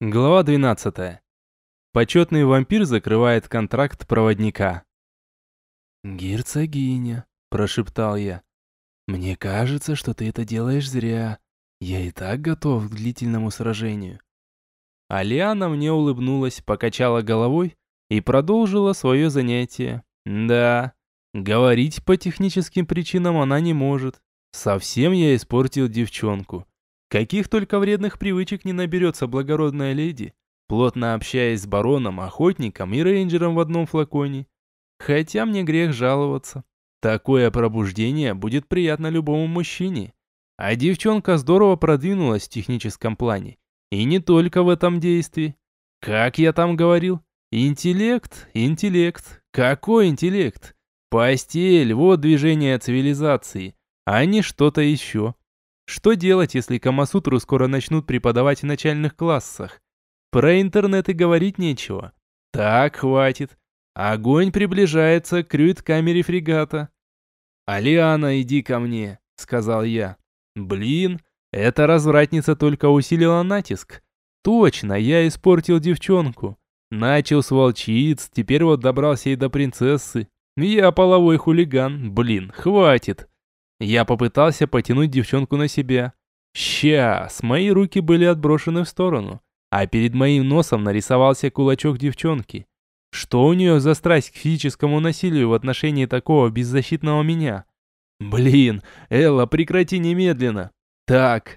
Глава 12. Почетный вампир закрывает контракт проводника. «Герцогиня», – прошептал я, – «мне кажется, что ты это делаешь зря. Я и так готов к длительному сражению». Алиана мне улыбнулась, покачала головой и продолжила свое занятие. Да, говорить по техническим причинам она не может. Совсем я испортил девчонку. Каких только вредных привычек не наберется благородная леди, плотно общаясь с бароном, охотником и рейнджером в одном флаконе. Хотя мне грех жаловаться. Такое пробуждение будет приятно любому мужчине. А девчонка здорово продвинулась в техническом плане. И не только в этом действии. Как я там говорил? Интеллект, интеллект. Какой интеллект? Постель, вот движение цивилизации, а не что-то еще. Что делать, если Камасутру скоро начнут преподавать в начальных классах? Про интернет и говорить нечего. Так, хватит. Огонь приближается к крюит-камере фрегата. «Алиана, иди ко мне», — сказал я. Блин, эта развратница только усилила натиск. Точно, я испортил девчонку. Начал с волчиц, теперь вот добрался и до принцессы. Я половой хулиган, блин, хватит. Я попытался потянуть девчонку на себя. Сейчас, мои руки были отброшены в сторону, а перед моим носом нарисовался кулачок девчонки. Что у нее за страсть к физическому насилию в отношении такого беззащитного меня? Блин, Элла, прекрати немедленно. Так,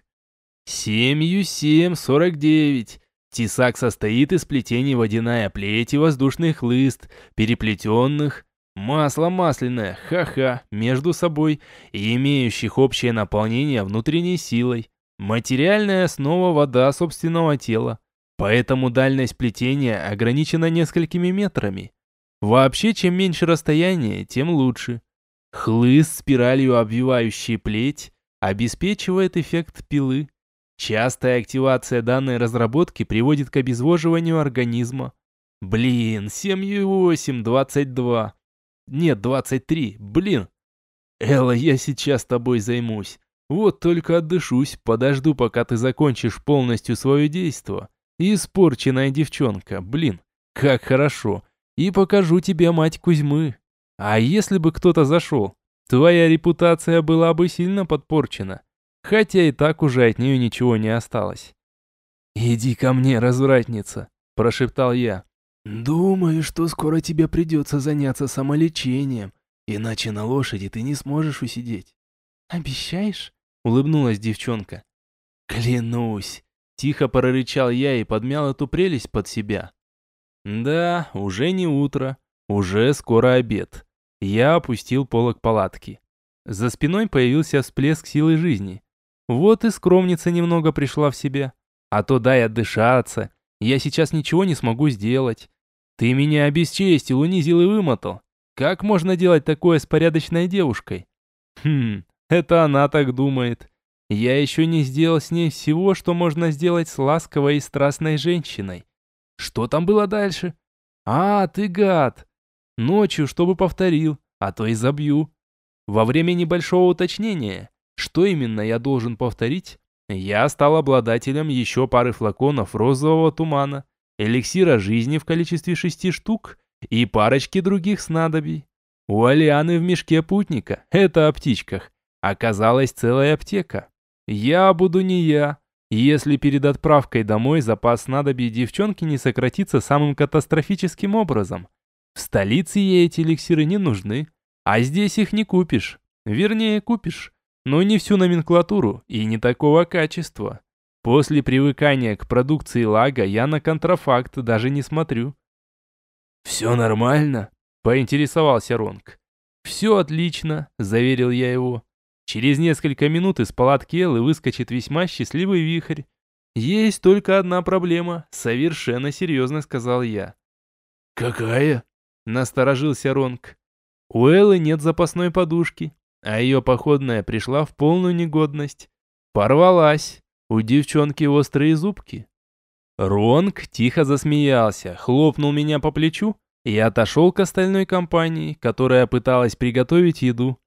7-7-49. Тесак состоит из плетений водяная плеть и воздушный хлыст, переплетенных, масло масляное, ха-ха, между собой и имеющих общее наполнение внутренней силой. Материальная основа вода собственного тела. Поэтому дальность плетения ограничена несколькими метрами. Вообще, чем меньше расстояние, тем лучше. Хлыст, спиралью обвивающий плеть, обеспечивает эффект пилы. Частая активация данной разработки приводит к обезвоживанию организма. Блин, 7,8, 22. Нет, 23, блин. Элла, я сейчас тобой займусь. Вот только отдышусь, подожду, пока ты закончишь полностью свое действо. Испорченная девчонка, блин, как хорошо. И покажу тебе мать Кузьмы. А если бы кто-то зашел, твоя репутация была бы сильно подпорчена. Хотя и так уже от нее ничего не осталось. «Иди ко мне, развратница», – прошептал я. «Думаю, что скоро тебе придется заняться самолечением, иначе на лошади ты не сможешь усидеть». «Обещаешь?» – улыбнулась девчонка. «Клянусь!» – тихо прорычал я и подмял эту прелесть под себя. Да, уже не утро, уже скоро обед. Я опустил полог палатки. За спиной появился всплеск силы жизни. Вот и скромница немного пришла в себя. А то дай отдышаться, я сейчас ничего не смогу сделать. Ты меня обесчестил, унизил и вымотал. Как можно делать такое с порядочной девушкой? Это она так думает. Я еще не сделал с ней всего, что можно сделать с ласковой и страстной женщиной. Что там было дальше? А, ты гад. Ночью, чтобы повторил, а то и забью. Во время небольшого уточнения, что именно я должен повторить, я стал обладателем еще пары флаконов розового тумана, эликсира жизни в количестве 6 штук и парочки других снадобий. У Алианы в мешке путника, это о птичках, оказалась целая аптека. Я буду не я, если перед отправкой домой запас снадобий девчонки не сократится самым катастрофическим образом. В столице ей эти эликсиры не нужны, а здесь их не купишь. Вернее, купишь, но не всю номенклатуру и не такого качества. После привыкания к продукции лага я на контрафакт даже не смотрю. «Все нормально?» – поинтересовался Ронг. «Все отлично», – заверил я его. Через несколько минут из палатки Эллы выскочит весьма счастливый вихрь. «Есть только одна проблема», – совершенно серьезно сказал я. «Какая?» – насторожился Ронг. «У Эллы нет запасной подушки, а ее походная пришла в полную негодность. Порвалась. У девчонки острые зубки». Ронг тихо засмеялся, хлопнул меня по плечу и отошел к остальной компании, которая пыталась приготовить еду.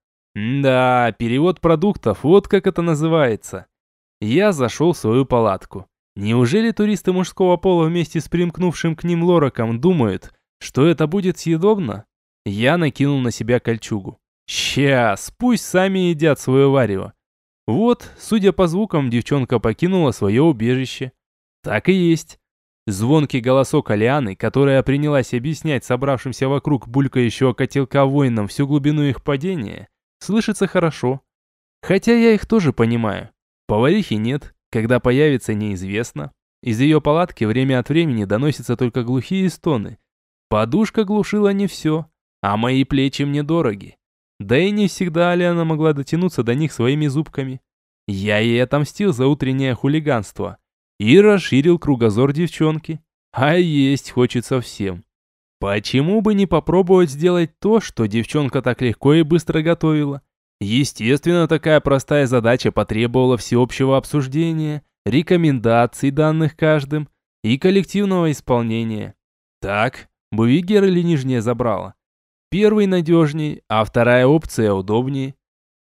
Да, перевод продуктов, вот как это называется. Я зашел в свою палатку. Неужели туристы мужского пола вместе с примкнувшим к ним лораком думают, что это будет съедобно? Я накинул на себя кольчугу. Сейчас, пусть сами едят свое варево. Вот, судя по звукам, девчонка покинула свое убежище. Так и есть. Звонкий голосок Алианы, которая принялась объяснять собравшимся вокруг булькающего котелка воинам всю глубину их падения, слышится хорошо. Хотя я их тоже понимаю. Поварихи нет, когда появится неизвестно. Из ее палатки время от времени доносятся только глухие стоны. Подушка глушила не все, а мои плечи мне дороги. Да и не всегда Алиана могла дотянуться до них своими зубками. Я ей отомстил за утреннее хулиганство и расширил кругозор девчонки. А есть хочется всем. Почему бы не попробовать сделать то, что девчонка так легко и быстро готовила? Естественно, такая простая задача потребовала всеобщего обсуждения, рекомендаций, данных каждым, и коллективного исполнения. Так, Бувигер или Нижняя забрала. Первый надежней, а вторая опция удобнее.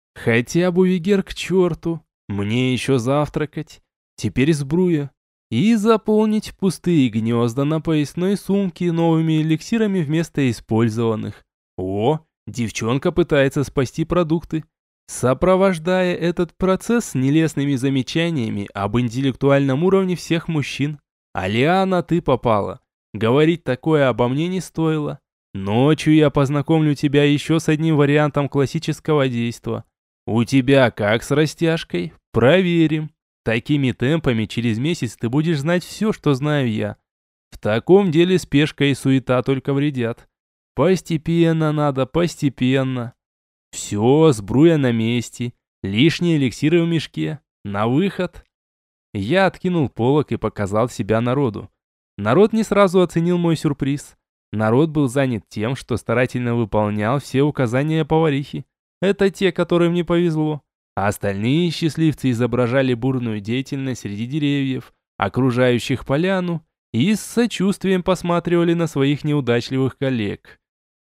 Хотя Бувигер к черту, мне еще завтракать, теперь сбруя. И заполнить пустые гнезда на поясной сумке новыми эликсирами вместо использованных. О, девчонка пытается спасти продукты, сопровождая этот процесс нелестными замечаниями об интеллектуальном уровне всех мужчин. Алиана, ты попала. Говорить такое обо мне не стоило. Ночью я познакомлю тебя еще с одним вариантом классического действа. У тебя как с растяжкой? Проверим. Такими темпами через месяц ты будешь знать все, что знаю я. В таком деле спешка и суета только вредят. Постепенно надо, постепенно. Все, сбруя на месте. Лишние эликсиры в мешке. На выход. Я откинул полог и показал себя народу. Народ не сразу оценил мой сюрприз. Народ был занят тем, что старательно выполнял все указания поварихи. Это те, которым не повезло. А остальные счастливцы изображали бурную деятельность среди деревьев, окружающих поляну, и с сочувствием посматривали на своих неудачливых коллег.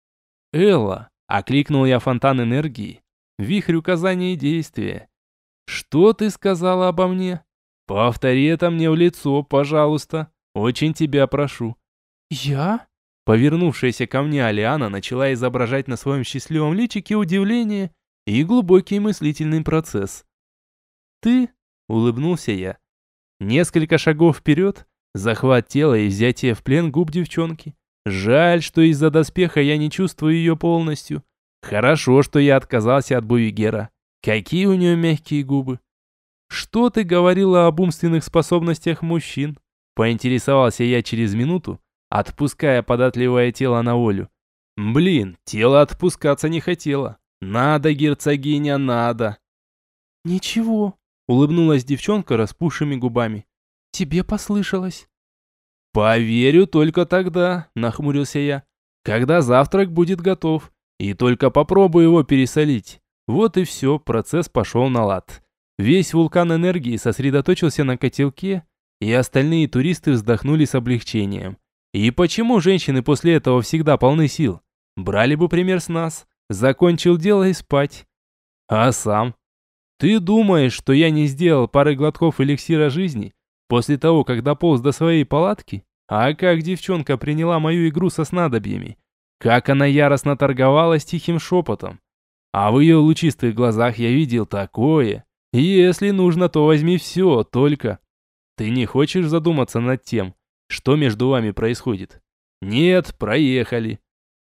«Элла!» — окликнул я фонтан энергии. Вихрь указаний и действия. «Что ты сказала обо мне? Повтори это мне в лицо, пожалуйста. Очень тебя прошу». «Я?» Повернувшаяся ко мне Алиана начала изображать на своем счастливом личике удивление и глубокий мыслительный процесс. «Ты?» — улыбнулся я. Несколько шагов вперед, захват тела и взятие в плен губ девчонки. Жаль, что из-за доспеха я не чувствую ее полностью. Хорошо, что я отказался от Бувигера. Какие у нее мягкие губы. «Что ты говорила об умственных способностях мужчин?» Поинтересовался я через минуту, отпуская податливое тело на волю. Блин, тело отпускаться не хотело. «Надо, герцогиня, надо!» «Ничего», — улыбнулась девчонка распухшими губами. «Тебе послышалось». «Поверю только тогда», — нахмурился я, «когда завтрак будет готов, и только попробую его пересолить». Вот и все, процесс пошел на лад. Весь вулкан энергии сосредоточился на котелке, и остальные туристы вздохнули с облегчением. И почему женщины после этого всегда полны сил? Брали бы пример с нас. Закончил дело и спать. А сам? Ты думаешь, что я не сделал пары глотков эликсира жизни после того, как дополз до своей палатки? А как девчонка приняла мою игру со снадобьями? Как она яростно торговалась тихим шепотом? А в ее лучистых глазах я видел такое. Если нужно, то возьми все, только... Ты не хочешь задуматься над тем, что между вами происходит? Нет, проехали.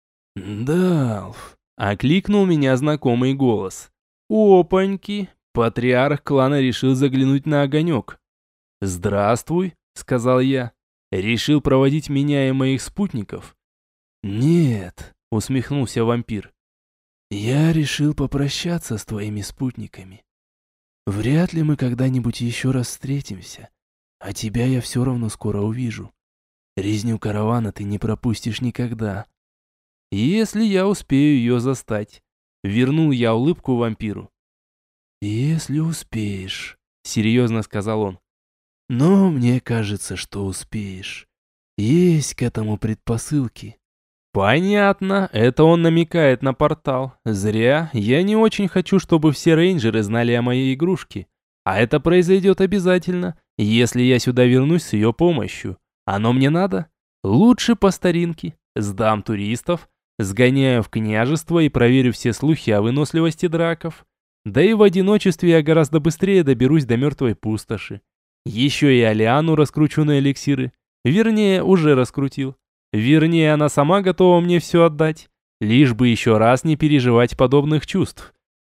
Далф. Окликнул меня знакомый голос. «Опаньки!» Патриарх клана решил заглянуть на огонек. «Здравствуй», — сказал я. «Решил проводить меня и моих спутников?» «Нет», — усмехнулся вампир. «Я решил попрощаться с твоими спутниками. Вряд ли мы когда-нибудь еще раз встретимся, а тебя я все равно скоро увижу. Резню каравана ты не пропустишь никогда. Если я успею ее застать». Вернул я улыбку вампиру. «Если успеешь», — серьезно сказал он. «Но мне кажется, что успеешь. Есть к этому предпосылки». «Понятно, это он намекает на портал. Зря, я не очень хочу, чтобы все рейнджеры знали о моей игрушке. А это произойдет обязательно, Если я сюда вернусь с ее помощью, оно мне надо? Лучше по старинке. Сдам туристов, сгоняю в княжество и проверю все слухи о выносливости драков. Да и в одиночестве я гораздо быстрее доберусь до мертвой пустоши. Еще и Алиану раскручу на эликсиры. Вернее, уже раскрутил. Вернее, она сама готова мне все отдать. Лишь бы еще раз не переживать подобных чувств.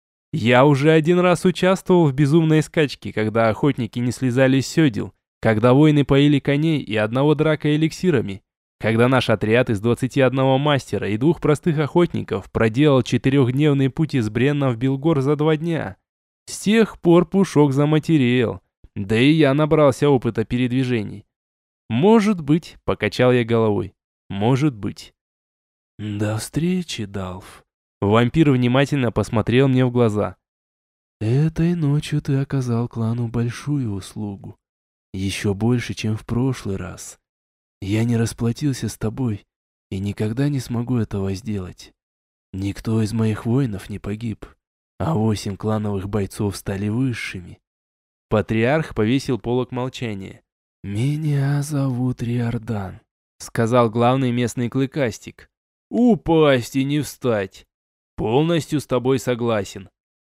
Я уже один раз участвовал в безумной скачке, когда охотники не слезали с седел, когда воины поили коней и одного драка эликсирами, когда наш отряд из 21 мастера и 2 простых охотников проделал 4-дневный путь из Бренна в Белгор за 2 дня. С тех пор Пушок заматерел, да и я набрался опыта передвижений. Может быть, покачал я головой, может быть. До встречи, Далф. Вампир внимательно посмотрел мне в глаза. Этой ночью ты оказал клану большую услугу. Еще больше, чем в прошлый раз. Я не расплатился с тобой и никогда не смогу этого сделать. Никто из моих воинов не погиб, а 8 клановых бойцов стали высшими. Патриарх повесил полог молчания. «Меня зовут Риордан», — сказал главный местный клыкастик. «Упасть и не встать. Полностью с тобой согласен».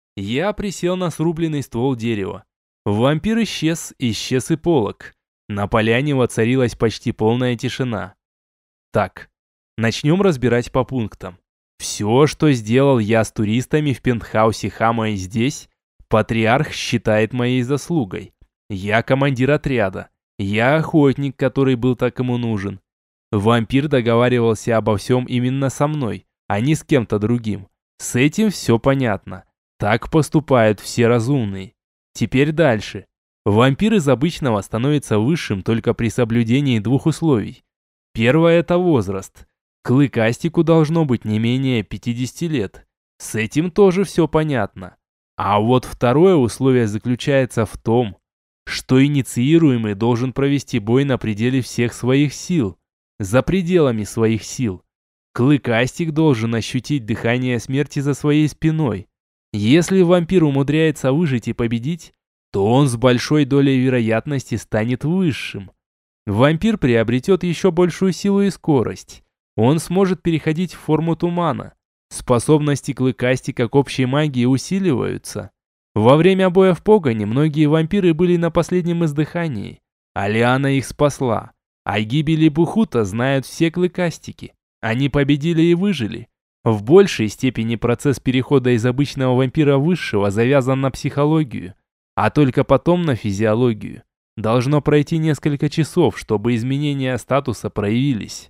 Я присел на срубленный ствол дерева. Вампир исчез и полог. На поляне воцарилась почти полная тишина. Так, начнем разбирать по пунктам. Все, что сделал я с туристами в пентхаусе Хама и здесь, патриарх считает моей заслугой. Я командир отряда. Я охотник, который был так ему нужен. Вампир договаривался обо всем именно со мной, а не с кем-то другим. С этим все понятно. Так поступают все разумные. Теперь дальше. Вампир из обычного становится высшим только при соблюдении 2 условий. Первое – это возраст. Клыкастику должно быть не менее 50 лет. С этим тоже все понятно. А вот второе условие заключается в том, что инициируемый должен провести бой на пределе всех своих сил, за пределами своих сил. Клыкастик должен ощутить дыхание смерти за своей спиной. Если вампир умудряется выжить и победить, то он с большой долей вероятности станет высшим. Вампир приобретет еще большую силу и скорость. Он сможет переходить в форму тумана. Способности клыкастика к общей магии усиливаются. Во время боя в погоне многие вампиры были на последнем издыхании. Алиана их спасла. О гибели Бухута знают все клыкастики. Они победили и выжили. В большей степени процесс перехода из обычного вампира высшего завязан на психологию, а только потом на физиологию. Должно пройти несколько часов, чтобы изменения статуса проявились.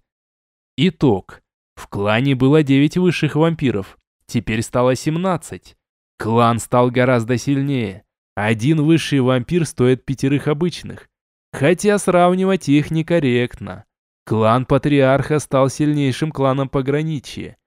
Итог. В клане было 9 высших вампиров, теперь стало 17. Клан стал гораздо сильнее. 1 высший вампир стоит 5 обычных. Хотя сравнивать их некорректно. Клан Патриарха стал сильнейшим кланом пограничья.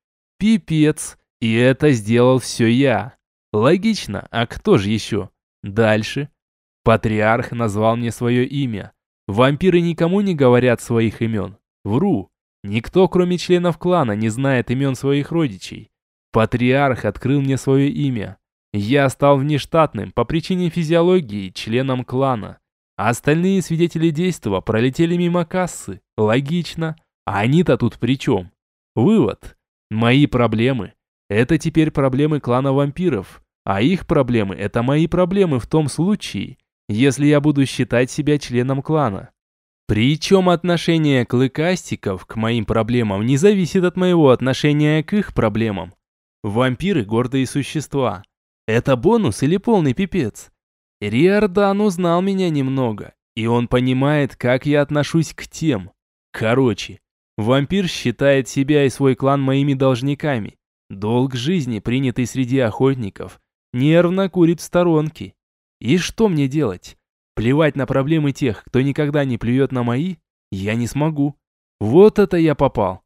Пипец, и это сделал все я. Логично, а кто же еще? Дальше. Патриарх назвал мне свое имя. Вампиры никому не говорят своих имен. Вру. Никто, кроме членов клана, не знает имен своих родичей. Патриарх открыл мне свое имя. Я стал внештатным по причине физиологии членом клана. А остальные свидетели действа пролетели мимо кассы. Логично. А они-то тут при чем? Вывод. Мои проблемы – это теперь проблемы клана вампиров, а их проблемы – это мои проблемы в том случае, если я буду считать себя членом клана. Причем отношение клыкастиков к моим проблемам не зависит от моего отношения к их проблемам. Вампиры – гордые существа. Это бонус или полный пипец? Риордан узнал меня немного, и он понимает, как я отношусь к тем. Короче, вампир считает себя и свой клан моими должниками. Долг жизни, принятый среди охотников, нервно курит в сторонке. И что мне делать? Плевать на проблемы тех, кто никогда не плюет на мои? Я не смогу. Вот это я попал.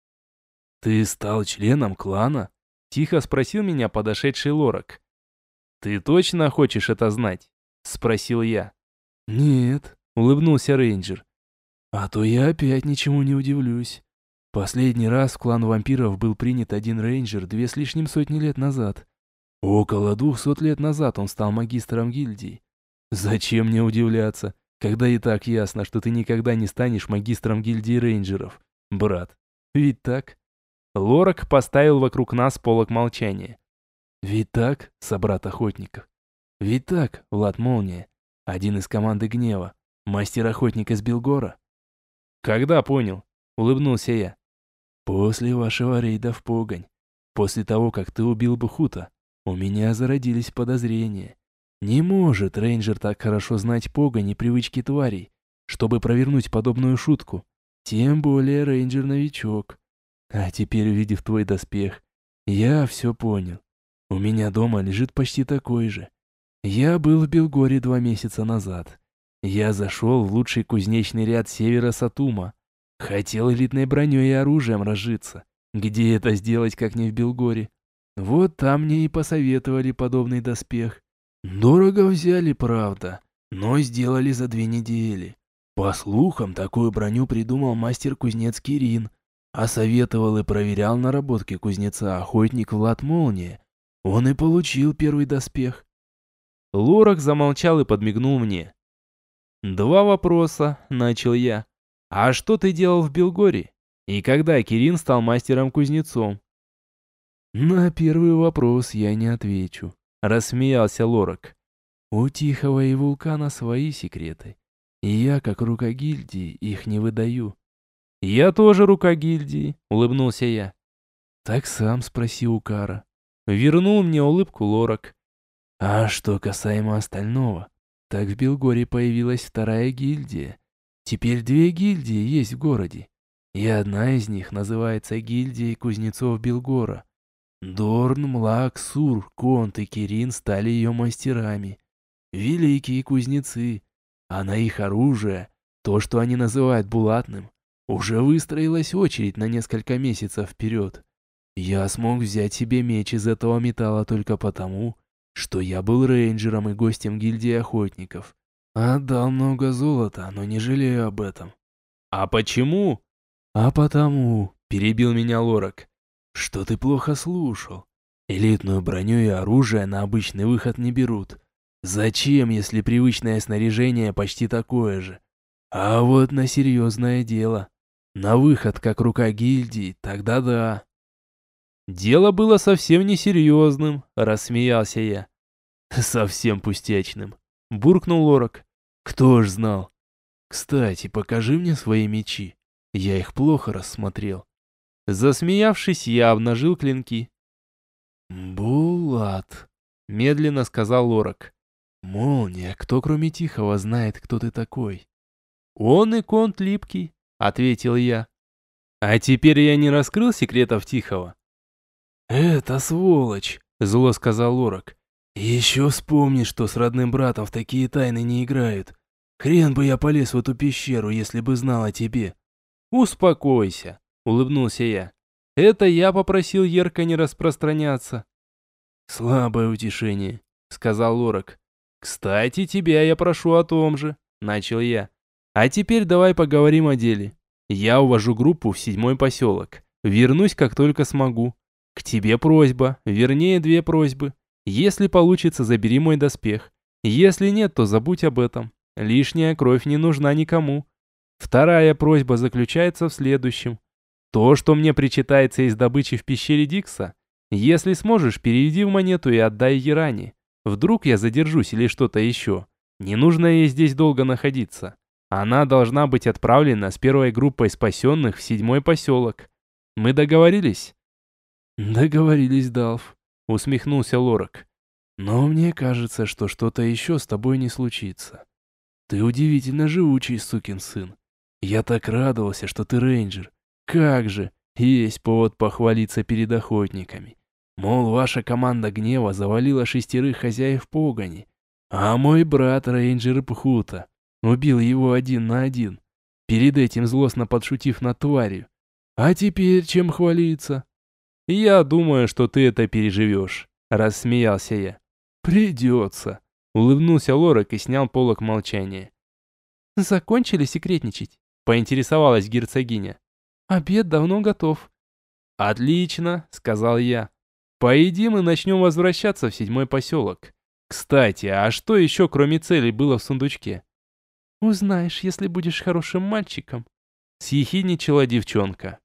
«Ты стал членом клана?» — тихо спросил меня подошедший Лорак. «Ты точно хочешь это знать?» — спросил я. «Нет», — улыбнулся рейнджер. «А то я опять ничему не удивлюсь. Последний раз в клан вампиров был принят один рейнджер 2 с лишним сотни лет назад. Около 200 лет назад он стал магистром гильдии. Зачем мне удивляться? когда и так ясно, что ты никогда не станешь магистром гильдии рейнджеров, брат? Ведь так? Лорак поставил вокруг нас полог молчания. Ведь так, собрат охотников? Ведь так, Влад Молния, один из команды Гнева, мастер-охотник из Белгора? Когда понял? Улыбнулся я. После вашего рейда в Погонь, после того, как ты убил Бухута, у меня зародились подозрения. Не может рейнджер так хорошо знать Погонь и привычки тварей, чтобы провернуть подобную шутку. Тем более рейнджер-новичок. А теперь, увидев твой доспех, я все понял. У меня дома лежит почти такой же. Я был в Белгоре 2 месяца назад. Я зашел в лучший кузнечный ряд севера Сатума. Хотел элитной броней и оружием разжиться. Где это сделать, как не в Белгоре? Вот там мне и посоветовали подобный доспех. Дорого взяли, правда, но сделали за 2 недели. По слухам, такую броню придумал мастер-кузнец Кирин, а советовал и проверял наработки кузнеца охотник Влад Молния. Он и получил первый доспех. Лорак замолчал и подмигнул мне. «Два вопроса», — начал я. «А что ты делал в Белгоре? И когда Кирин стал мастером-кузнецом?» На первый вопрос я не отвечу, Рассмеялся Лорак. У Тихого и Вулкана свои секреты, и я, как рука гильдии, их не выдаю. «Я тоже рука гильдии», — улыбнулся я. Так сам спроси у Кара. Вернул мне улыбку Лорак. А что касаемо остального, так в Белгоре появилась вторая гильдия. Теперь 2 гильдии есть в городе, и одна из них называется гильдией кузнецов Белгора. Дорн, Млак, Сур, Конт и Кирин стали ее мастерами. Великие кузнецы, а на их оружие, то, что они называют булатным, уже выстроилась очередь на несколько месяцев вперед. Я смог взять себе меч из этого металла только потому, что я был рейнджером и гостем гильдии охотников. Отдал много золота, но не жалею об этом. «А почему?» А потому, перебил меня Лорак, что ты плохо слушал. Элитную броню и оружие на обычный выход не берут. Зачем, если привычное снаряжение почти такое же? А вот на серьезное дело. На выход, как рука гильдии, тогда да. «Дело было совсем несерьезным», — рассмеялся я. Совсем пустячным. Буркнул Лорак. Кто ж знал? Кстати, покажи мне свои мечи. Я их плохо рассмотрел. Засмеявшись, я обнажил клинки. Булат, Медленно сказал Лорак. Молния, кто кроме Тихого знает, кто ты такой? «Он и Конт Липкий», — ответил я. «А теперь я не раскрыл секретов Тихого». Это сволочь, зло сказал Лорак. Еще вспомни, что с родным братом в такие тайны не играют. Хрен бы я полез в эту пещеру, если бы знал о тебе. «Успокойся», — улыбнулся я. «Это я попросил Ерка не распространяться». Слабое утешение, сказал Лорак. «Кстати, тебя я прошу о том же», — начал я. «А теперь давай поговорим о деле. Я увожу группу в 7-й поселок. Вернусь, как только смогу. К тебе просьба, вернее 2 просьбы. Если получится, забери мой доспех. Если нет, то забудь об этом. Лишняя кровь не нужна никому. Вторая просьба заключается в следующем. То, что мне причитается из добычи в пещере Дикса, если сможешь, переведи в монету и отдай Еране. Вдруг я задержусь или что-то еще. Не нужно ей здесь долго находиться. Она должна быть отправлена с первой группой спасенных в 7-й поселок. Мы договорились?» Договорились, Далф, усмехнулся Лорак. Но мне кажется, что что-то еще с тобой не случится. Ты удивительно живучий, сукин сын. Я так радовался, что ты рейнджер. Как же, есть повод похвалиться перед охотниками. Мол, ваша команда Гнева завалила 6 хозяев погони, а мой брат рейнджер Пхута убил его 1 на 1, перед этим злостно подшутив над тварью. А теперь чем хвалиться? «Я думаю, что ты это переживешь», — рассмеялся я. «Придется», — улыбнулся Лорак и снял полог молчания. «Закончили секретничать?» — поинтересовалась герцогиня. «Обед давно готов». «Отлично», — сказал я. «Поедим и начнем возвращаться в 7-й поселок. Кстати, а что еще, кроме целей, было в сундучке?» Узнаешь, если будешь хорошим мальчиком. Съехидничала девчонка.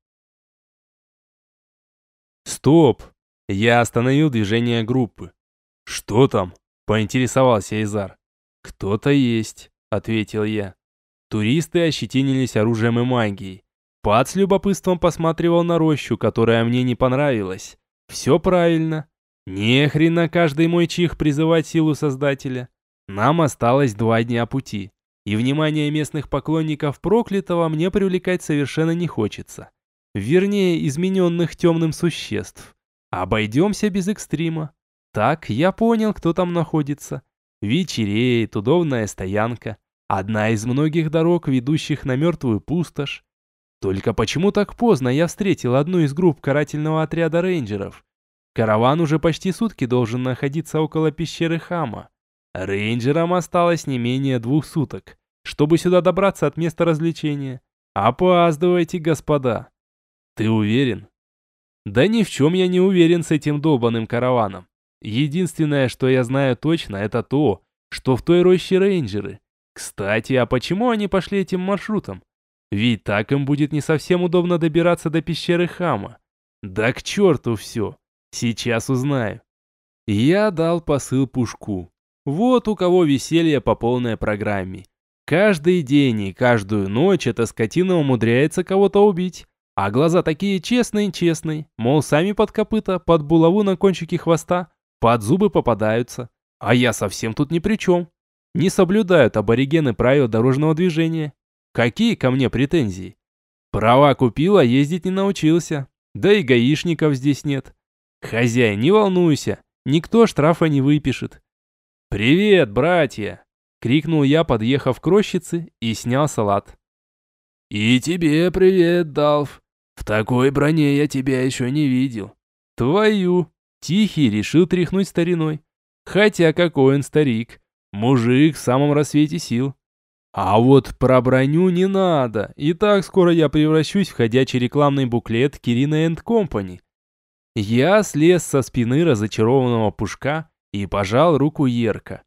Стоп! Я остановил движение группы. Что там? Поинтересовался Изар. Кто-то есть, ответил я. Туристы ощетинились оружием и магией. Пат с любопытством посматривал на рощу, которая мне не понравилась. Все правильно. Не хрен на каждый мой чих призывать силу Создателя. Нам осталось 2 дня пути. И внимание местных поклонников проклятого мне привлекать совершенно не хочется. Вернее, измененных темным существ. Обойдемся без экстрима. Так, я понял, кто там находится. Вечереет, удобная стоянка. Одна из многих дорог, ведущих на мертвую пустошь. Только почему так поздно я встретил одну из групп карательного отряда рейнджеров? Караван уже почти сутки должен находиться около пещеры Хама. Рейнджерам осталось не менее 2 суток, чтобы сюда добраться от места развлечения. Опаздывайте, господа. Ты уверен? Да ни в чем я не уверен с этим долбаным караваном. Единственное, что я знаю точно, это то, что в той роще рейнджеры. Кстати, а почему они пошли этим маршрутом? Ведь так им будет не совсем удобно добираться до пещеры Хама. Да к черту все. Сейчас узнаю. Я дал посыл Пушку. Вот у кого веселье по полной программе. Каждый день и каждую ночь эта скотина умудряется кого-то убить. А глаза такие честные, мол, сами под копыта, под булаву на кончике хвоста, под зубы попадаются. А я совсем тут ни при чем. Не соблюдают аборигены правил дорожного движения. Какие ко мне претензии? Права купил, а ездить не научился. Да и гаишников здесь нет. Хозяин, не волнуйся, никто штрафа не выпишет. «Привет, братья!» — крикнул я, подъехав к рощице, и снял салат. «И тебе привет, Далф. В такой броне я тебя еще не видел». «Твою!» — Тихий решил тряхнуть стариной. Хотя какой он старик. Мужик в самом рассвете сил. А вот про броню не надо. И так скоро я превращусь в ходячий рекламный буклет Кирина энд Компани. Я слез со спины разочарованного Пушка и пожал руку Ерка.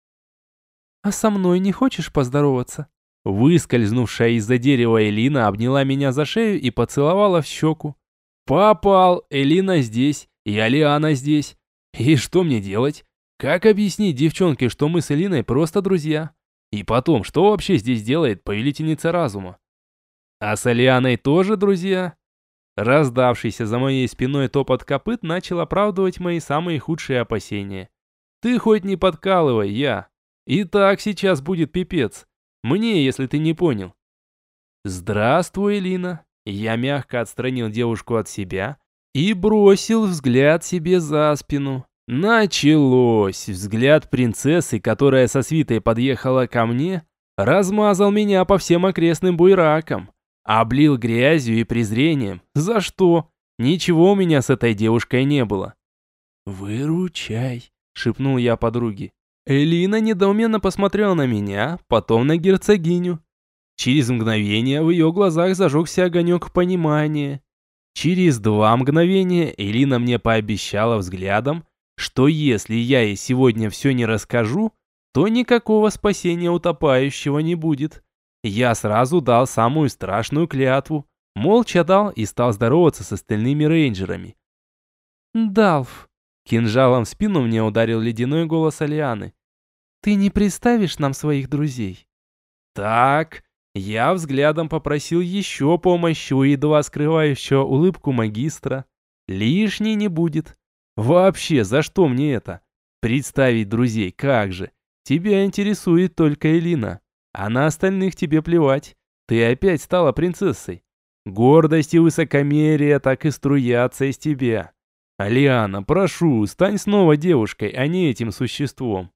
«А со мной не хочешь поздороваться?» Выскользнувшая из-за дерева Элина обняла меня за шею и поцеловала в щеку. «Попал! Элина здесь, и Алиана здесь. И что мне делать? Как объяснить девчонке, что мы с Элиной просто друзья? И потом, что вообще здесь делает повелительница разума? А с Алианой тоже друзья?» Раздавшийся за моей спиной топот копыт начал оправдывать мои самые худшие опасения. «Ты хоть не подкалывай, я. И так сейчас будет пипец. Мне, если ты не понял». «Здравствуй, Элина». Я мягко отстранил девушку от себя и бросил взгляд себе за спину. Началось. Взгляд принцессы, которая со свитой подъехала ко мне, размазал меня по всем окрестным буйракам. Облил грязью и презрением. За что? Ничего у меня с этой девушкой не было. «Выручай», — шепнул я подруге. Элина недоуменно посмотрела на меня, потом на герцогиню. Через мгновение в ее глазах зажегся огонек понимания. Через 2 мгновения Элина мне пообещала взглядом, что если я ей сегодня все не расскажу, то никакого спасения утопающего не будет. Я сразу дал самую страшную клятву, молча дал и стал здороваться с остальными рейнджерами. «Далф», — кинжалом в спину мне ударил ледяной голос Алианы. «ты не представишь нам своих друзей?» «Так», я взглядом попросил еще помощи у едва скрывающего улыбку магистра. Лишней не будет. Вообще, за что мне это? Представить друзей, как же. Тебя интересует только Элина. А на остальных тебе плевать. Ты опять стала принцессой. Гордость и высокомерие так и струятся из тебя. Алиана, прошу, стань снова девушкой, а не этим существом.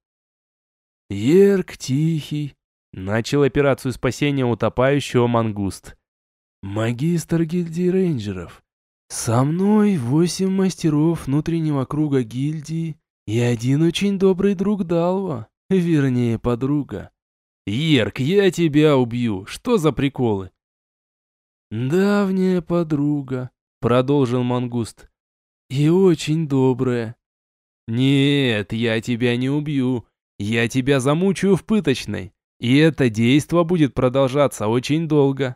Ерк Тихий начал операцию спасения утопающего мангуст. «Магистр гильдии рейнджеров. Со мной 8 мастеров внутреннего круга гильдии и 1 очень добрый друг Далва, вернее, подруга. Ерк, я тебя убью. Что за приколы?» «Давняя подруга», — продолжил мангуст, — «и очень добрая». «Нет, я тебя не убью. Я тебя замучаю в пыточной. И это действо будет продолжаться очень долго.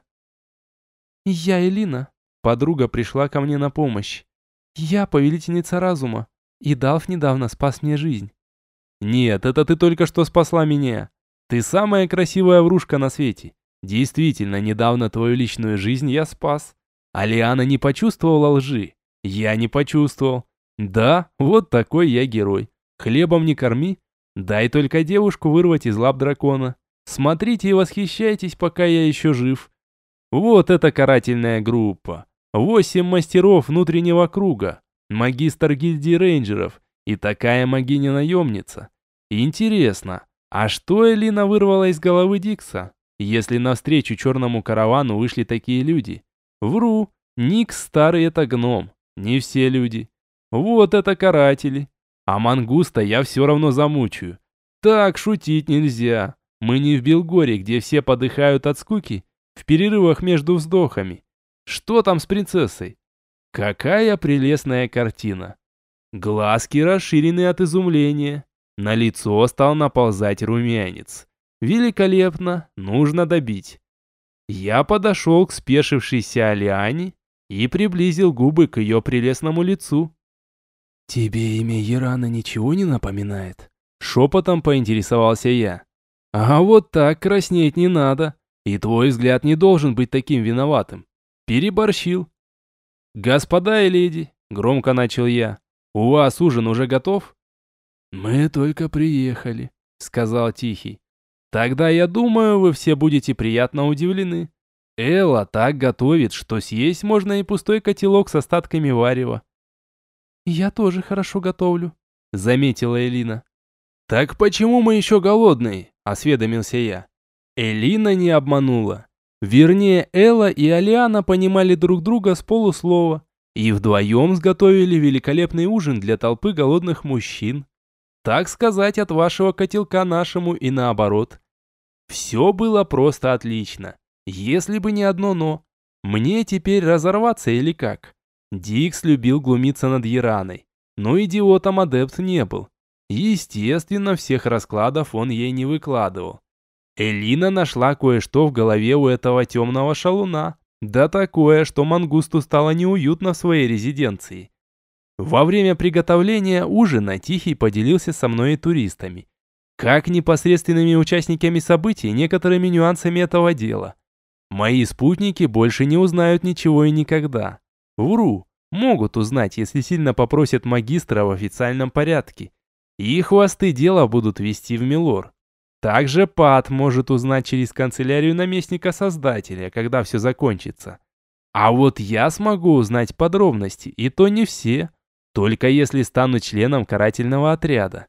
Я Элина. Подруга пришла ко мне на помощь. Я повелительница разума, и Далф недавно спас мне жизнь. Нет, это ты только что спасла меня. Ты самая красивая врушка на свете. Действительно, недавно твою личную жизнь я спас. А Лиана не почувствовала лжи. Я не почувствовал. Да, вот такой я герой. Хлебом не корми. Дай только девушку вырвать из лап дракона. Смотрите и восхищайтесь, пока я еще жив. Вот эта карательная группа. 8 мастеров внутреннего круга. Магистр гильдии рейнджеров. И такая магиня-наемница. Интересно, а что Элина вырвала из головы Дикса, если навстречу черному каравану вышли такие люди? Вру, Никс старый это гном, не все люди. Вот это каратели. А мангуста я все равно замучаю. Так шутить нельзя. Мы не в Белгоре, где все подыхают от скуки в перерывах между вздохами. Что там с принцессой? Какая прелестная картина. Глазки расширены от изумления. На лицо стал наползать румянец. Великолепно, нужно добить. Я подошел к спешившейся Алиане и приблизил губы к ее прелестному лицу. «Тебе имя Ярана ничего не напоминает?» Шепотом поинтересовался я. «А вот так краснеть не надо, и твой взгляд не должен быть таким виноватым. Переборщил». «Господа и леди», — громко начал я, — «у вас ужин уже готов?» «Мы только приехали», — сказал Тихий. «Тогда, я думаю, вы все будете приятно удивлены. Элла так готовит, что съесть можно и пустой котелок с остатками варева». «Я тоже хорошо готовлю», — заметила Элина. «Так почему мы еще голодные?» — осведомился я. Элина не обманула. Вернее, Элла и Алиана понимали друг друга с полуслова и вдвоем сготовили великолепный ужин для толпы голодных мужчин. Так сказать, от вашего котелка нашему и наоборот. Все было просто отлично, если бы не одно «но». Мне теперь разорваться или как? Дикс любил глумиться над Яраной, но идиотом адепт не был. Естественно, всех раскладов он ей не выкладывал. Элина нашла кое-что в голове у этого темного шалуна, да такое, что мангусту стало неуютно в своей резиденции. Во время приготовления ужина Тихий поделился со мной и туристами, как непосредственными участниками событий, некоторыми нюансами этого дела. Мои спутники больше не узнают ничего и никогда. Вру, могут узнать, если сильно попросят магистра в официальном порядке. И хвосты дела будут вести в Милор. Также Пат может узнать через канцелярию наместника-создателя, когда все закончится. А вот я смогу узнать подробности, и то не все. Только если стану членом карательного отряда.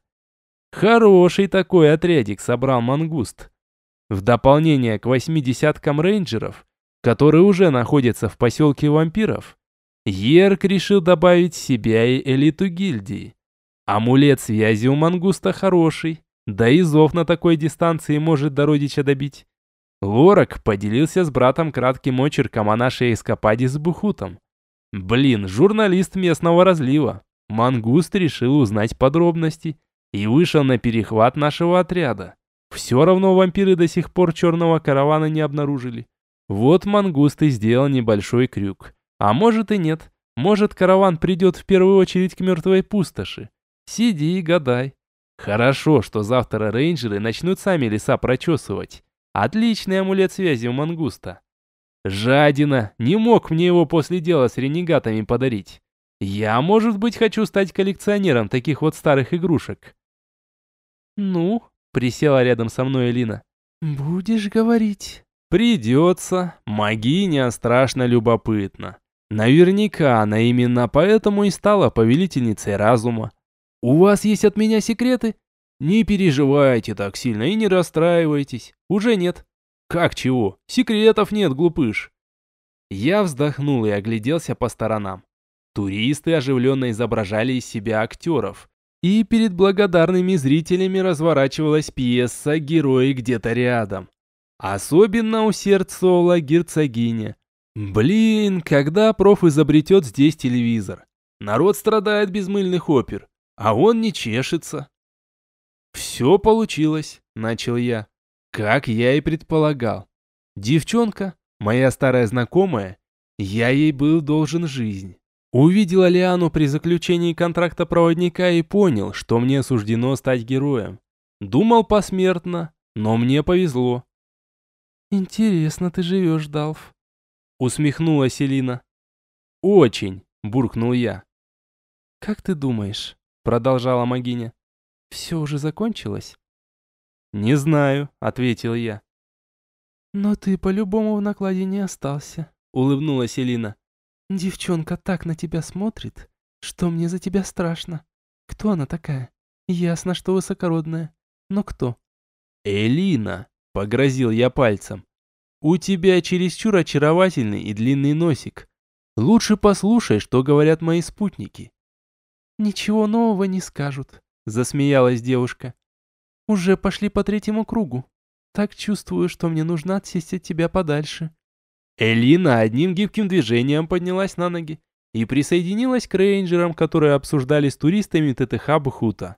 Хороший такой отрядик собрал мангуст. В дополнение к 8 десяткам рейнджеров, которые уже находятся в поселке вампиров, Йерк решил добавить себя и элиту гильдии. Амулет связи у мангуста хороший, да и зов на такой дистанции может до родича добить. Лорак поделился с братом кратким очерком о нашей эскападе с Бухутом. Блин, журналист местного разлива. Мангуст решил узнать подробности и вышел на перехват нашего отряда. Все равно вампиры до сих пор черного каравана не обнаружили. Вот Мангуст и сделал небольшой крюк. А может и нет. Может, караван придет в первую очередь к мертвой пустоши. Сиди и гадай. Хорошо, что завтра рейнджеры начнут сами леса прочесывать. Отличный амулет связи у Мангуста. Жадина, не мог мне его после дела с ренегатами подарить. Я, может быть, хочу стать коллекционером таких вот старых игрушек. «Ну?» — присела рядом со мной Элина. «Будешь говорить?» «Придется. Магиня страшно любопытна. Наверняка она именно поэтому и стала повелительницей разума. У вас есть от меня секреты? Не переживайте так сильно и не расстраивайтесь. Уже нет». «Как чего? Секретов нет, глупыш». Я вздохнул и огляделся по сторонам. Туристы оживленно изображали из себя актеров. И перед благодарными зрителями разворачивалась пьеса «Герои где-то рядом». Особенно усердствовала герцогиня. Блин, когда проф изобретет здесь телевизор? Народ страдает без мыльных опер, а он не чешется. «Все получилось», — начал я. Как я и предполагал. Девчонка, моя старая знакомая, я ей был должен жизнь. Увидел Алиану при заключении контракта проводника и понял, что мне суждено стать героем. Думал посмертно, но мне повезло. «Интересно ты живешь, Далф», — усмехнулась Элина. «Очень», — буркнул я. «Как ты думаешь?» — продолжала Магиня. «Все уже закончилось?» «Не знаю», — ответил я. «Но ты по-любому в накладе не остался», — улыбнулась Элина. «Девчонка так на тебя смотрит, что мне за тебя страшно. Кто она такая? Ясно, что высокородная. Но кто?» «Элина», — погрозил я пальцем. «У тебя чересчур очаровательный и длинный носик. Лучше послушай, что говорят мои спутники». «Ничего нового не скажут», — засмеялась девушка. «Уже пошли по третьему кругу. Так чувствую, что мне нужно отсесть от тебя подальше». Элина одним гибким движением поднялась на ноги и присоединилась к рейнджерам, которые обсуждали с туристами ТТХ Бхута.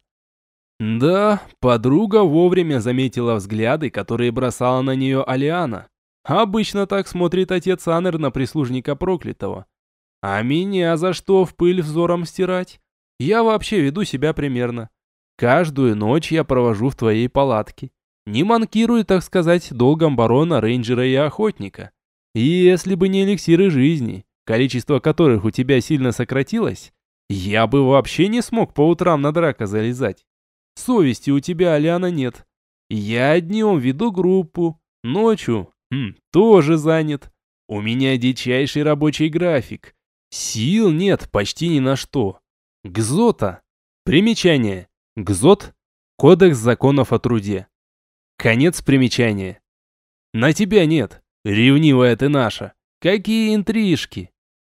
Да, подруга вовремя заметила взгляды, которые бросала на нее Алиана. Обычно так смотрит отец Аннер на прислужника проклятого. А меня за что в пыль взором стирать? Я вообще веду себя примерно. Каждую ночь я провожу в твоей палатке. Не манкирую, так сказать, долгом барона, рейнджера и охотника. И если бы не эликсиры жизни, количество которых у тебя сильно сократилось, я бы вообще не смог по утрам на драка залезать. Совести у тебя, Алиана, нет. Я днем веду группу, ночью тоже занят. У меня дичайший рабочий график. Сил нет почти ни на что. Гзота. Примечание. Гзот. Кодекс законов о труде. Конец примечания. На тебя нет. Ревнивая ты наша. Какие интрижки.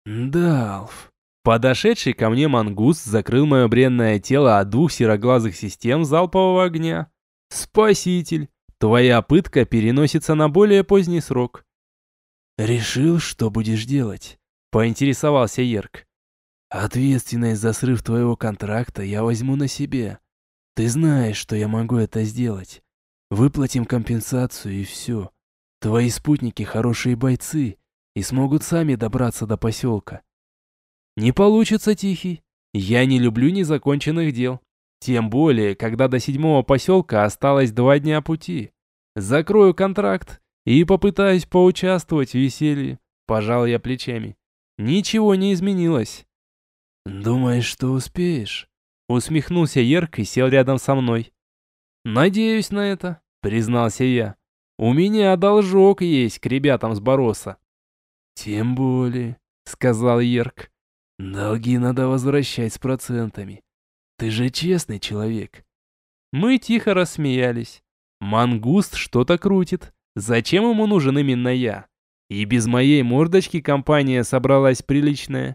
Далф. Подошедший ко мне мангуст закрыл мое бренное тело от 2 сероглазых систем залпового огня. Спаситель, твоя пытка переносится на более поздний срок. «Решил, что будешь делать?» — поинтересовался Ерк. «Ответственность за срыв твоего контракта я возьму на себя. Ты знаешь, что я могу это сделать. Выплатим компенсацию и все. Твои спутники хорошие бойцы и смогут сами добраться до поселка». Не получится, Тихий. Я не люблю незаконченных дел. Тем более, когда до 7-го поселка осталось 2 дня пути. Закрою контракт и попытаюсь поучаствовать в веселье. Пожал я плечами. Ничего не изменилось. «Думаешь, что успеешь?» Усмехнулся Ерк и сел рядом со мной. «Надеюсь на это», признался я. «У меня должок есть к ребятам с Бороса». «Тем более», сказал Ерк. «Долги надо возвращать с процентами. Ты же честный человек». Мы тихо рассмеялись. Мангуст что-то крутит. Зачем ему нужен именно я? И без моей мордочки компания собралась приличная.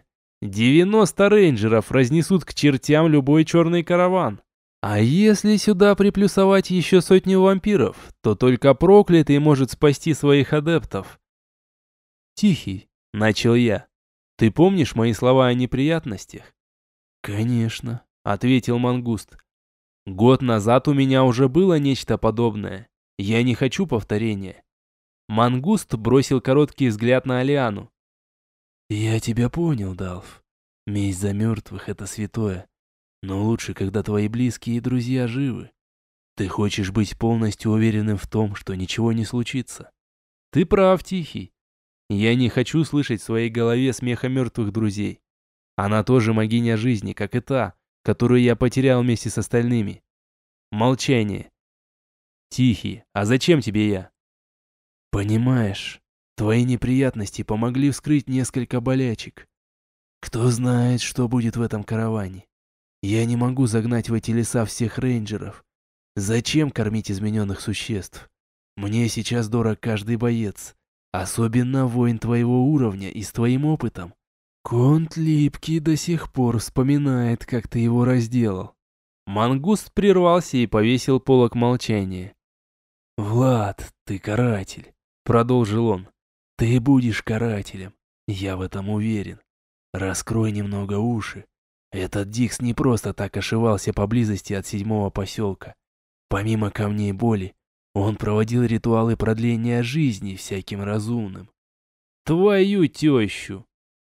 90 рейнджеров разнесут к чертям любой черный караван. А если сюда приплюсовать еще 100 вампиров, то только проклятый может спасти своих адептов. «Тихий», — начал я. «Ты помнишь мои слова о неприятностях?» «Конечно», — ответил мангуст. «Год назад у меня уже было нечто подобное. Я не хочу повторения». Мангуст бросил короткий взгляд на Алиану. «Я тебя понял, Далф. Месть за мертвых — это святое. Но лучше, когда твои близкие и друзья живы. Ты хочешь быть полностью уверенным в том, что ничего не случится». «Ты прав, Тихий. Я не хочу слышать в своей голове смеха мертвых друзей. Она тоже могиня жизни, как и та, которую я потерял вместе с остальными». Молчание. «Тихий, а зачем тебе я?» «Понимаешь, твои неприятности помогли вскрыть несколько болячек. Кто знает, что будет в этом караване. Я не могу загнать в эти леса всех рейнджеров. Зачем кормить измененных существ? Мне сейчас дорог каждый боец. Особенно воин твоего уровня и с твоим опытом. Конт Липкий до сих пор вспоминает, как ты его разделал». Мангуст прервался и повесил полог молчания. «Влад, ты каратель», — продолжил он. «Ты будешь карателем, я в этом уверен. Раскрой немного уши. Этот Дикс не просто так ошивался поблизости от 7-го поселка. Помимо камней боли, Он проводил ритуалы продления жизни всяким разумным. Твою тещу.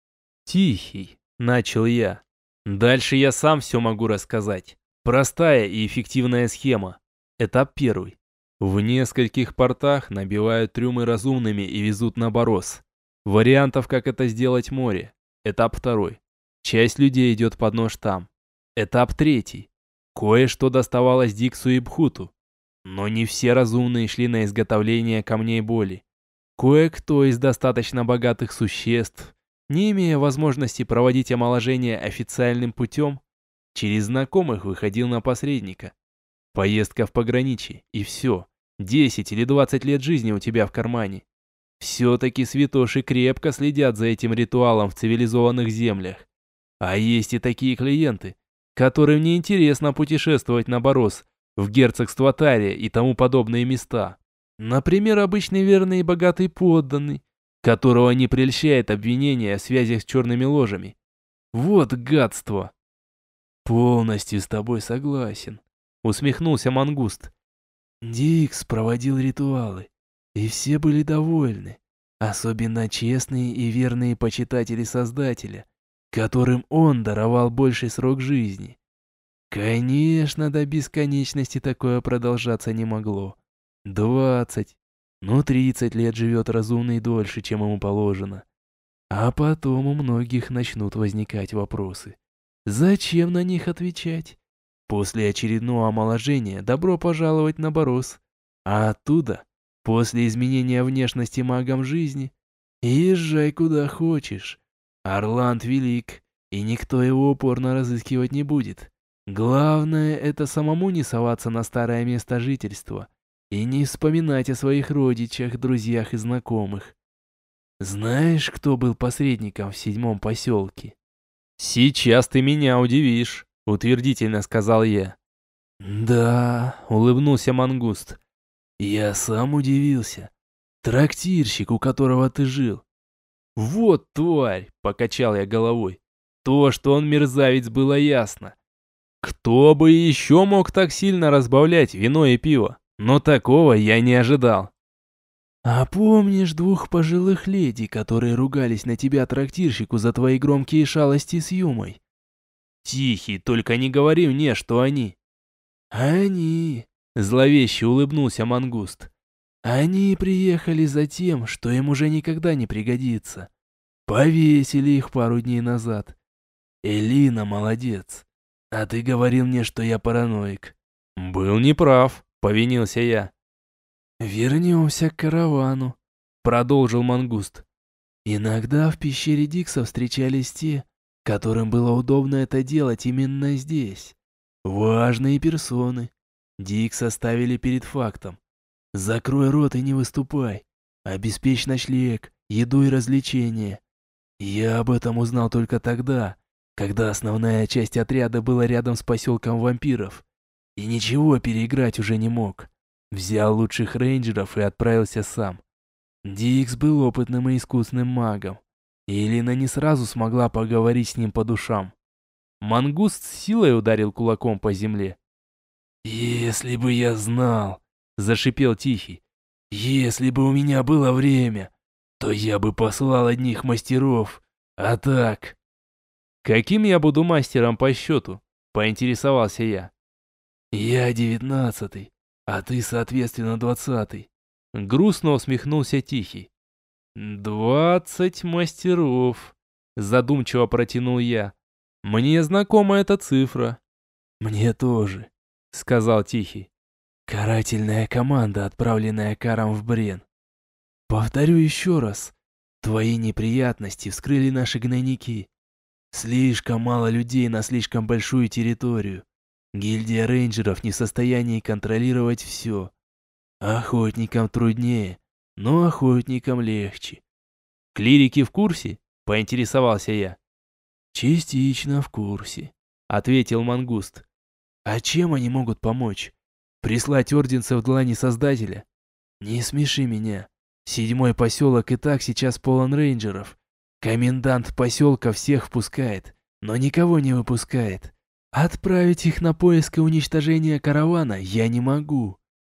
Тихий, начал я. Дальше я сам все могу рассказать. Простая и эффективная схема. Этап первый. В нескольких портах набивают трюмы разумными и везут на Борос. Вариантов, как это сделать, море. Этап второй. Часть людей идет под нож там. Этап третий. Кое-что доставалось Диксу и Бхуту. Но не все разумные шли на изготовление камней боли. Кое-кто из достаточно богатых существ, не имея возможности проводить омоложение официальным путем, через знакомых выходил на посредника. Поездка в пограничье, и все. 10 или 20 лет жизни у тебя в кармане. Все-таки святоши крепко следят за этим ритуалом в цивилизованных землях. А есть и такие клиенты, которым неинтересно путешествовать на Борос, в герцогство Тария и тому подобные места. Например, обычный верный и богатый подданный, которого не прельщает обвинение в связях с черными ложами. Вот гадство. Полностью с тобой согласен, Усмехнулся Мангуст. Дикс проводил ритуалы, и все были довольны. Особенно честные и верные почитатели Создателя, которым он даровал больший срок жизни. Конечно, до бесконечности такое продолжаться не могло. 20, 30 лет живет разумный дольше, чем ему положено. А потом у многих начнут возникать вопросы. Зачем на них отвечать? После очередного омоложения добро пожаловать на Борос. А оттуда, после изменения внешности магом жизни, езжай куда хочешь. Орланд велик, и никто его упорно разыскивать не будет. Главное, это самому не соваться на старое место жительства и не вспоминать о своих родичах, друзьях и знакомых. Знаешь, кто был посредником в 7-м поселке? Сейчас ты меня удивишь, утвердительно сказал я. Да, улыбнулся Мангуст. Я сам удивился. Трактирщик, у которого ты жил. Вот тварь, покачал я головой. То, что он мерзавец, было ясно. Кто бы еще мог так сильно разбавлять вино и пиво? Но такого я не ожидал. А помнишь 2 пожилых леди, которые ругались на тебя, трактирщику, за твои громкие шалости с Юмой? Тихий, только не говори мне, что они. Они, Зловеще улыбнулся Мангуст. они приехали за тем, что им уже никогда не пригодится. Повесили их пару дней назад. Элина молодец. А ты говорил мне, что я параноик. Был неправ, повинился я. Вернемся к каравану, продолжил Мангуст. Иногда в пещере Дикса встречались те, которым было удобно это делать именно здесь. Важные персоны. Дикса ставили перед фактом. Закрой рот и не выступай. Обеспечь ночлег, еду и развлечения. Я об этом узнал только тогда, когда основная часть отряда была рядом с поселком вампиров. И ничего переиграть уже не мог. Взял лучших рейнджеров и отправился сам. Дикс был опытным и искусным магом. И Элина не сразу смогла поговорить с ним по душам. Мангуст с силой ударил кулаком по земле. «Если бы я знал», — зашипел Тихий, — «если бы у меня было время, то я бы послал одних мастеров, а так...» «Каким я буду мастером по счету?» — поинтересовался я. «Я 19-й, а ты, соответственно, 20-й». Грустно усмехнулся Тихий. 20 мастеров. Задумчиво протянул я. Мне знакома эта цифра. Мне тоже, сказал Тихий. Карательная команда, отправленная Каром в Брен. Повторю еще раз. Твои неприятности вскрыли наши гнойники. Слишком мало людей на слишком большую территорию. Гильдия рейнджеров не в состоянии контролировать все. Охотникам труднее, но охотникам легче. Клирики в курсе? Поинтересовался я. Частично в курсе, ответил Мангуст. А чем они могут помочь? Прислать орденцев в длани Создателя? Не смеши меня. 7-й поселок и так сейчас полон рейнджеров. Комендант поселка всех впускает, но никого не выпускает. Отправить их на поиск и уничтожение каравана я не могу.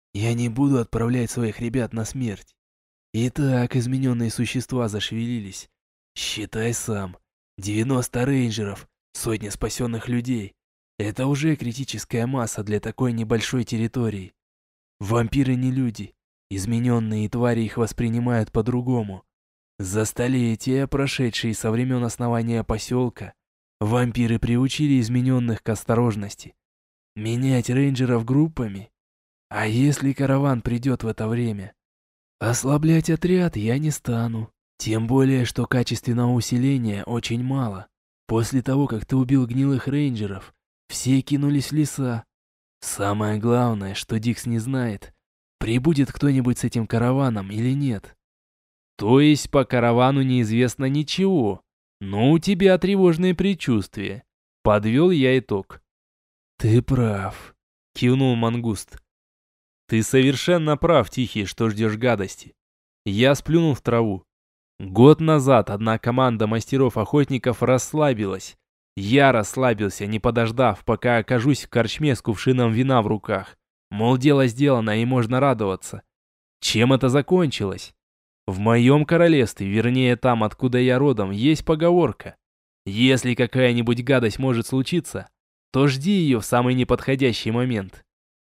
Я не буду отправлять своих ребят на смерть. Итак, измененные существа зашевелились. Считай сам. 90 рейнджеров, сотни спасенных людей. Это уже критическая масса для такой небольшой территории. Вампиры не люди. Измененные твари их воспринимают по-другому. За столетия, прошедшие со времен основания поселка, вампиры приучили измененных к осторожности. Менять рейнджеров группами? А если караван придет в это время? Ослаблять отряд я не стану. Тем более, что качественного усиления очень мало. После того, как ты убил гнилых рейнджеров, все кинулись в леса. Самое главное, что Дикс не знает, прибудет кто-нибудь с этим караваном или нет. То есть по каравану неизвестно ничего, но у тебя тревожные предчувствия. Подвел я итог. Ты прав, Кивнул мангуст. Ты совершенно прав, Тихий, что ждешь гадости. Я сплюнул в траву. Год назад одна команда мастеров-охотников расслабилась. Я расслабился, не подождав, пока окажусь в корчме с кувшином вина в руках. Мол, дело сделано и можно радоваться. Чем это закончилось? В моем королевстве, вернее там, откуда я родом, есть поговорка. Если какая-нибудь гадость может случиться, то жди ее в самый неподходящий момент.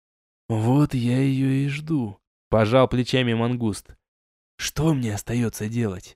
Вот я ее и жду, Пожал плечами мангуст. Что мне остается делать?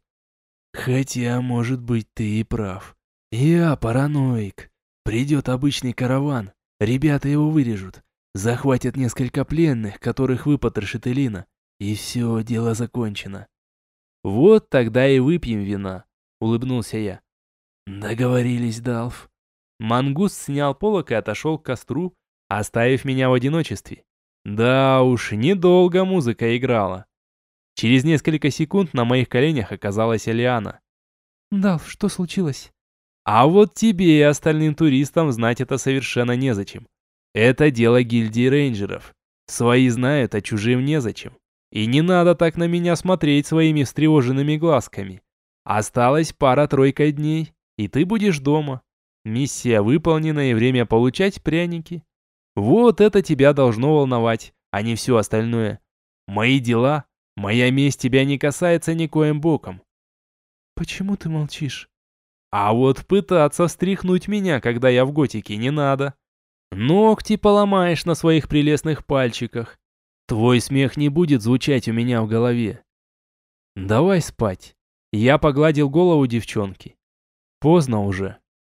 Хотя, может быть, ты и прав. Я параноик. Придет обычный караван, ребята его вырежут, захватят несколько пленных, которых выпотрошит Элина, и все, дело закончено. Вот тогда и выпьем вина, улыбнулся я. Договорились, Далф. Мангуст снял полог и отошел к костру, оставив меня в одиночестве. Да уж, недолго музыка играла. Через несколько секунд на моих коленях оказалась Элиана. Далф, что случилось? А вот тебе и остальным туристам знать это совершенно незачем. Это дело гильдии рейнджеров. Свои знают, а чужим незачем. И не надо так на меня смотреть своими встревоженными глазками. Осталось пара-тройка дней, и ты будешь дома. Миссия выполнена и время получать пряники. Вот это тебя должно волновать, а не все остальное. Мои дела, моя месть тебя не касается никоим боком. Почему ты молчишь? А вот пытаться встряхнуть меня, когда я в готике, не надо. Ногти поломаешь на своих прелестных пальчиках. Твой смех не будет звучать у меня в голове. Давай спать. Я погладил голову девчонки. Поздно уже.